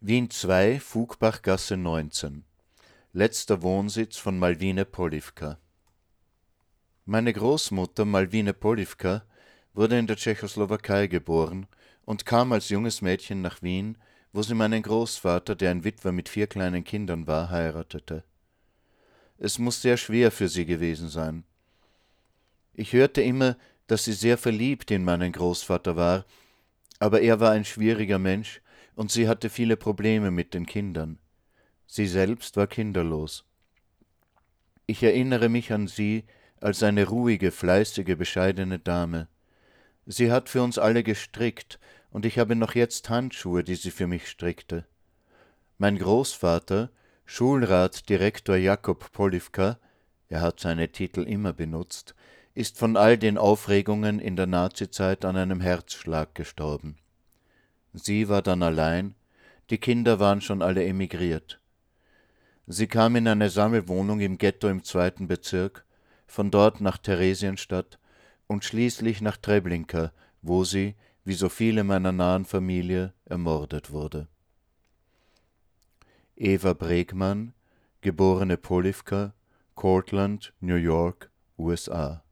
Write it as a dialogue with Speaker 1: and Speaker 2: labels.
Speaker 1: Wien 2, Fugbachgasse 19. Letzter Wohnsitz von Malwine Polivka. Meine Großmutter Malwine Polivka wurde in der Tschechoslowakei geboren und kam als junges Mädchen nach Wien, wo sie meinen Großvater, der ein Witwer mit 4 kleinen Kindern war, heiratete. Es muss sehr schwer für sie gewesen sein. Ich hörte immer, dass sie sehr verliebt in meinen Großvater war, aber er war ein schwieriger Mensch und sie hatte viele Probleme mit den Kindern. Sie selbst war kinderlos. Ich erinnere mich an sie als eine ruhige, fleißige, bescheidene Dame. Sie hat für uns alle gestrickt, und ich habe noch jetzt Handschuhe, die sie für mich strickte. Mein Großvater, Schulrat Direktor Jakob Polivka, er hat seine Titel immer benutzt, ist von all den Aufregungen in der Nazizeit an einem Herzschlag gestorben. Sie war dann allein, die Kinder waren schon alle emigriert. Sie kam in eine Sammelwohnung im Ghetto im 2. Bezirk, von dort nach Theresienstadt und schließlich nach Treblinka, wo sie, wie so viele meiner nahen Familie, ermordet wurde. Eva Bregmann, geborene Polivka, Cortland, New York, USA.